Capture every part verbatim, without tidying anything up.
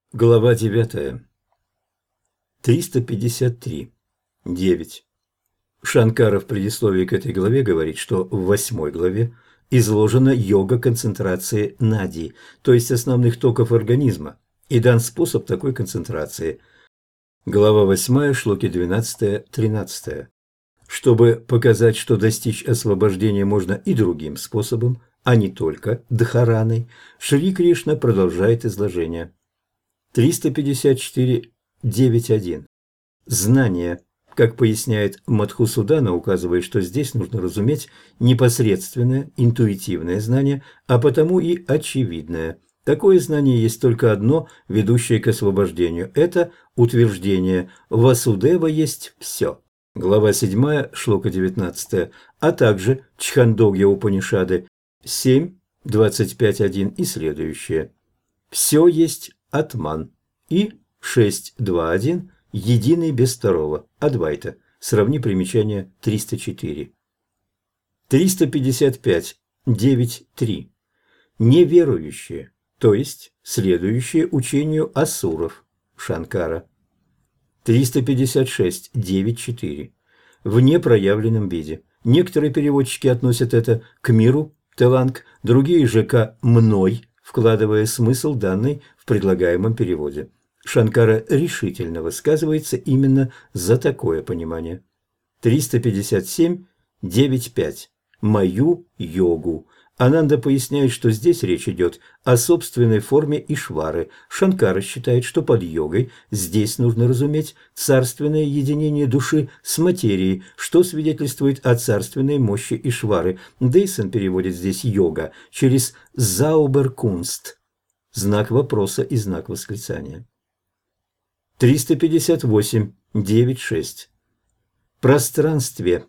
Глава девятая. триста пятьдесят три. девять. Шанкара в предисловии к этой главе говорит, что в восьмой главе изложена йога концентрации нади, то есть основных токов организма, и дан способ такой концентрации. Глава восьмая, шлоки двенадцать-тринадцать. Чтобы показать, что достичь освобождения можно и другим способом, а не только дхараной, Шри Кришна продолжает изложение. триста пятьдесят четыре девять один. Знание. Как поясняет Мадхусудана, указывает, что здесь нужно разуметь непосредственное, интуитивное знание, а потому и очевидное. Такое знание есть только одно, ведущее к освобождению. Это утверждение «Васудева есть все». Глава седьмая, шлока девятнадцать, а также Чхандогья Упанишады семь, двадцать пять один и следующее. Все есть Атман и шесть два один единый без второго Адвайта. Сравни примечание триста четыре. триста пятьдесят пять девять три. Неверующие, то есть следующие учению асуров Шанкара. триста пятьдесят шесть девять четыре. В непроявленном виде. Некоторые переводчики относят это к миру Теланг, другие же к «мной», вкладывая смысл данный в предлагаемом переводе. Шанкара решительно высказывается именно за такое понимание. триста пятьдесят семь девять пять. Мою йогу. Ананда поясняет, что здесь речь идет о собственной форме Ишвары. Шанкара считает, что под йогой здесь нужно разуметь царственное единение души с материей, что свидетельствует о царственной мощи Ишвары. Дейсон переводит здесь йога через «зауберкунст» – знак вопроса и знак восклицания. триста пятьдесят восемь девять шесть. Пространстве.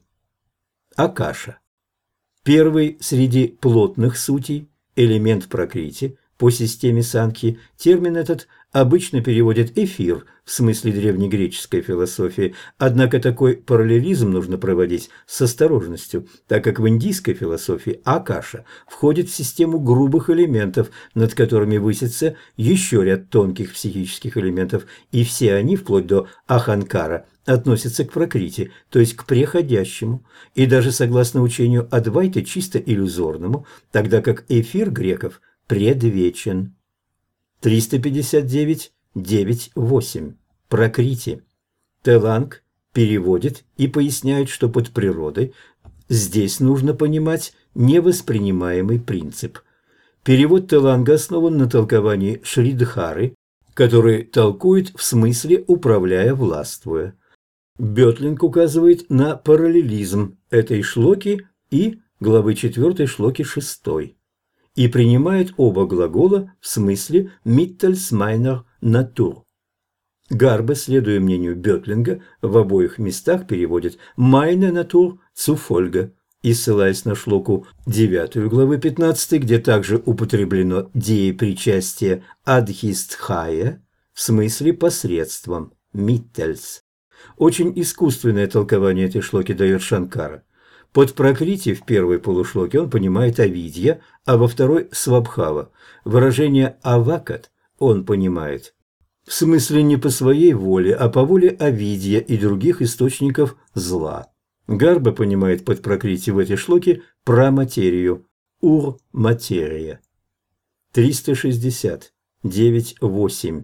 Акаша. Первый среди плотных сутей, элемент пракрити, по системе Санхи, термин этот обычно переводят «эфир» в смысле древнегреческой философии, однако такой параллелизм нужно проводить с осторожностью, так как в индийской философии акаша входит в систему грубых элементов, над которыми высится еще ряд тонких психических элементов, и все они, вплоть до аханкара, относятся к пракрити, то есть к преходящему, и даже согласно учению Адвайты чисто иллюзорному, тогда как эфир греков предвечен. триста пятьдесят девять девять восемь. Пракрити. Теланг переводит и поясняет, что под природой здесь нужно понимать невоспринимаемый принцип. Перевод Теланга основан на толковании Шридхары, который толкует в смысле «управляя, властвуя». Бётлинг указывает на параллелизм этой шлоки и главы четвёртой шлоки шестой и принимает оба глагола в смысле «mittels meiner Natur». Гарбе, следуя мнению Бётлинга, в обоих местах переводит «meine Natur zufolge» и, ссылаясь на шлоку девятую главы пятнадцатой, где также употреблено деепричастие «adhistхая» в смысле «посредством» «mittels». Очень искусственное толкование этой шлоки дает Шанкара. Под пракрити в первой полушлоке он понимает авидья, а во второй – свабхава. Выражение авакат он понимает в смысле не по своей воле, а по воле авидья и других источников зла. Гарба понимает под пракрити в этой шлоке праматерию, ур-материя. триста шестьдесят девять восемь.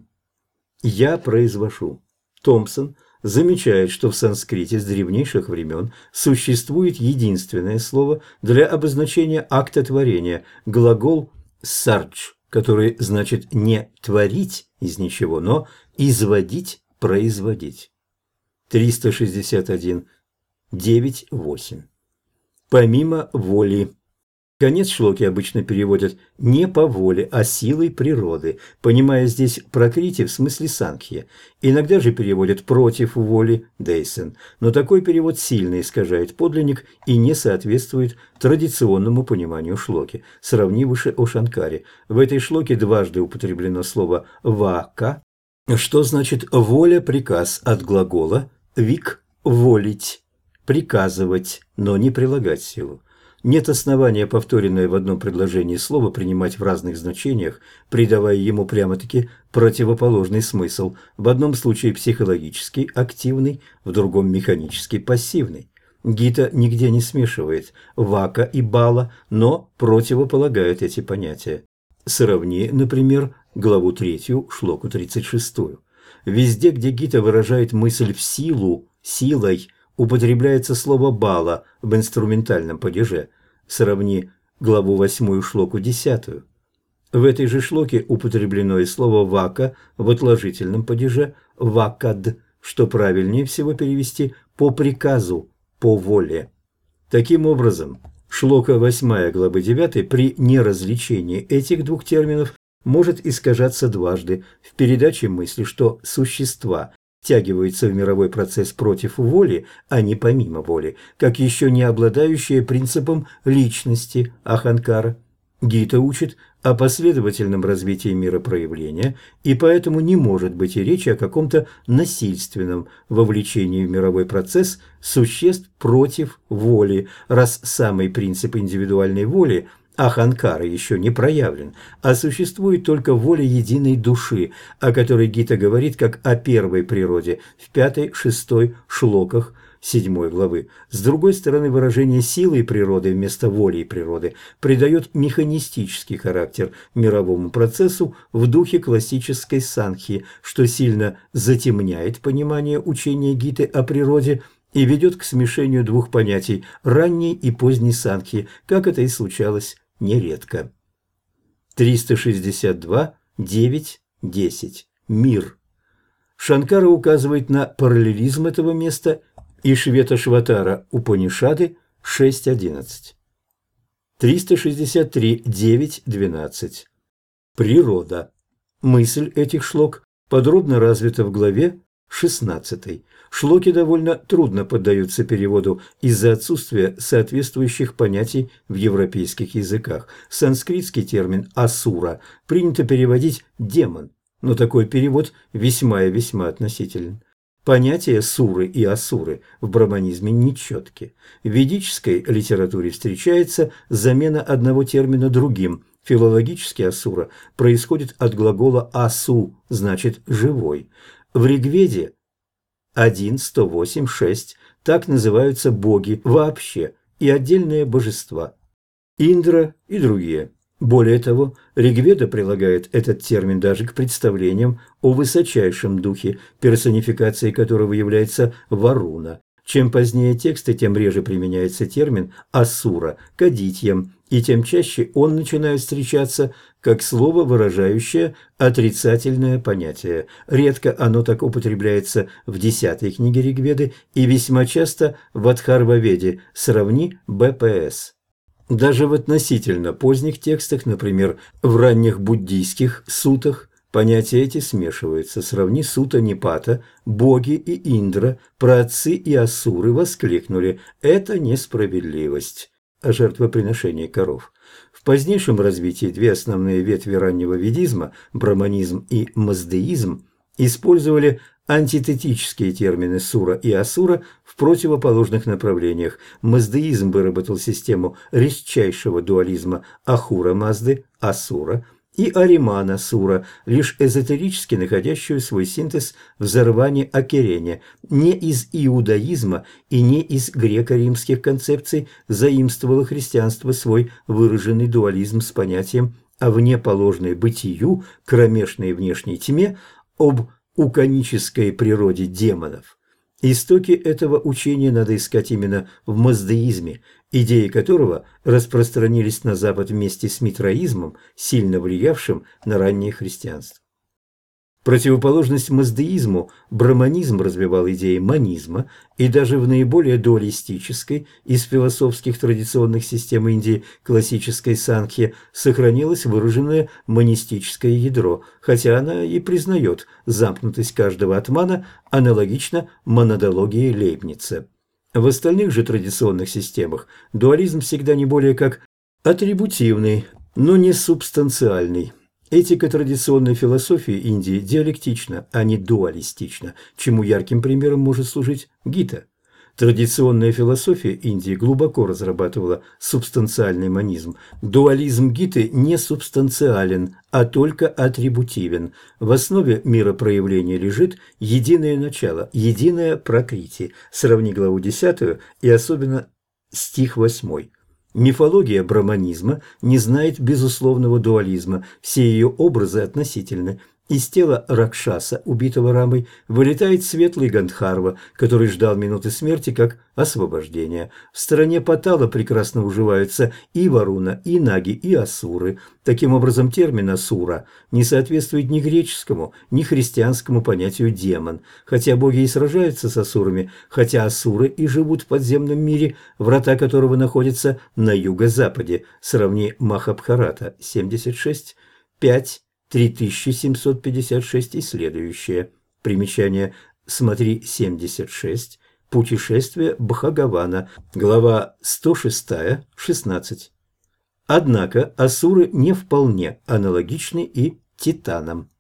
Я произвожу. Томпсон замечает, что в санскрите с древнейших времен существует единственное слово для обозначения акта творения – глагол «сардж», который значит не «творить» из ничего, но «изводить», «производить». триста шестьдесят один девять восемь. Помимо воли. Конец шлоки обычно переводят не по воле, а силой природы, понимая здесь пракрити в смысле санхья. Иногда же переводят против воли Дейсен, но такой перевод сильно искажает подлинник и не соответствует традиционному пониманию шлоки. Сравни выше о Шанкаре. В этой шлоке дважды употреблено слово «вака», что значит «воля» приказ от глагола «вик» – «волить», «приказывать», но не прилагать силу. нет основания повторенное в одном предложении слово принимать в разных значениях, придавая ему прямо-таки противоположный смысл. В одном случае психологически активный, в другом механически пассивный. Гита нигде не смешивает вака и бала, но противополагает эти понятия. Сравни, например, главу третью, шлоку тридцать шестую. Везде, где Гита выражает мысль в силу, силой, употребляется слово «бала» в инструментальном падеже. Сравни главу восьмую, шлоку десятую. В этой же шлоке употреблено и слово «вака» в отложительном падеже «вакад», что правильнее всего перевести «по приказу», «по воле». Таким образом, шлока восьмая главы девятой при неразличении этих двух терминов может искажаться дважды в передаче мысли, что существа втягиваются в мировой процесс против воли, а не помимо воли, как еще не обладающие принципом личности аханкара. Гита учит о последовательном развитии миропроявления, и поэтому не может быть и речи о каком-то насильственном вовлечении в мировой процесс существ против воли, раз самый принцип индивидуальной воли аханкара еще не проявлен, а существует только воля единой души, о которой Гита говорит как о первой природе в пятой-шестой шлоках седьмой главы. С другой стороны, выражение силы природы вместо воли природы придает механистический характер мировому процессу в духе классической санхи, что сильно затемняет понимание учения Гиты о природе и ведет к смешению двух понятий ранней и поздней санхи, как это и случалось нередко. триста шестьдесят два, девять, десять. Мир. Шанкара указывает на параллелизм этого места и Швета-Шватара Упанишады шесть одиннадцать. триста шестьдесят три, девять, двенадцать. Природа. Мысль этих шлок подробно развита в главе шестнадцатой. Шлоки довольно трудно поддаются переводу из-за отсутствия соответствующих понятий в европейских языках. Санскритский термин «асура» принято переводить «демон», но такой перевод весьма и весьма относителен. Понятия суры и асуры в браманизме нечетки. В ведической литературе встречается замена одного термина другим. Филологически асура происходит от глагола «асу», значит «живой». В Ригведе один, сто восемь, шесть так называются боги вообще и отдельные божества – Индра и другие. Более того, Ригведа прилагает этот термин даже к представлениям о высочайшем духе, персонификацией которого является Варуна. Чем позднее тексты, тем реже применяется термин «асура» к адитьям, и тем чаще он начинает встречаться как слово, выражающее отрицательное понятие. Редко оно так употребляется в десятой книге Ригведы и весьма часто в Адхарваведе, сравни бэ пэ эс. Даже в относительно поздних текстах, например, в ранних буддийских сутах, понятия эти смешиваются. Сравни сута Нипата, боги и Индра, праотцы и асуры воскликнули «это несправедливость» о жертвоприношении коров. В позднейшем развитии две основные ветви раннего ведизма, браманизм и маздеизм, использовали антитетические термины сура и асура в противоположных направлениях. Маздеизм выработал систему резчайшего дуализма ахура-мазды, асура, и аримана-сура, лишь эзотерически находящую свой синтез в Зарване-Акерене, не из иудаизма и не из греко-римских концепций заимствовало христианство свой выраженный дуализм с понятием о внеположной бытию, кромешной внешней тьме, об уконической природе демонов. Истоки этого учения надо искать именно в маздеизме, идеи которого распространились на Запад вместе с митраизмом, сильно влиявшим на раннее христианство. Противоположность маздеизму, браманизм развивал идеи манизма, и даже в наиболее дуалистической из философских традиционных систем Индии классической санхье сохранилось выраженное монистическое ядро, хотя она и признает замкнутость каждого атмана, аналогично монадологии Лейбница. В остальных же традиционных системах дуализм всегда не более как атрибутивный, но не субстанциальный. Этика традиционной философии Индии диалектична, а не дуалистична, чему ярким примером может служить Гита. Традиционная философия Индии глубоко разрабатывала субстанциальный монизм. Дуализм Гиты не субстанциален, а только атрибутивен. В основе миропроявления лежит единое начало, единое пракрити. Сравни главу десятую и особенно стих восьмой. Мифология браманизма не знает безусловного дуализма, все ее образы относительны. Из тела Ракшаса, убитого Рамой, вылетает светлый Гандхарва, который ждал минуты смерти как освобождения. В стороне Патала прекрасно уживаются и Варуна, и Наги, и Асуры. Таким образом, термин «асура» не соответствует ни греческому, ни христианскому понятию «демон». Хотя боги и сражаются с асурами, хотя асуры и живут в подземном мире, врата которого находятся на юго-западе. Сравни Махабхарата семьдесят шесть, пять, три тысячи семьсот пятьдесят шесть и следующее. Примечание. Смотри семьдесят шесть. Путешествие Бхагавана. Глава сто шесть, шестнадцать. Однако асуры не вполне аналогичны и титанам.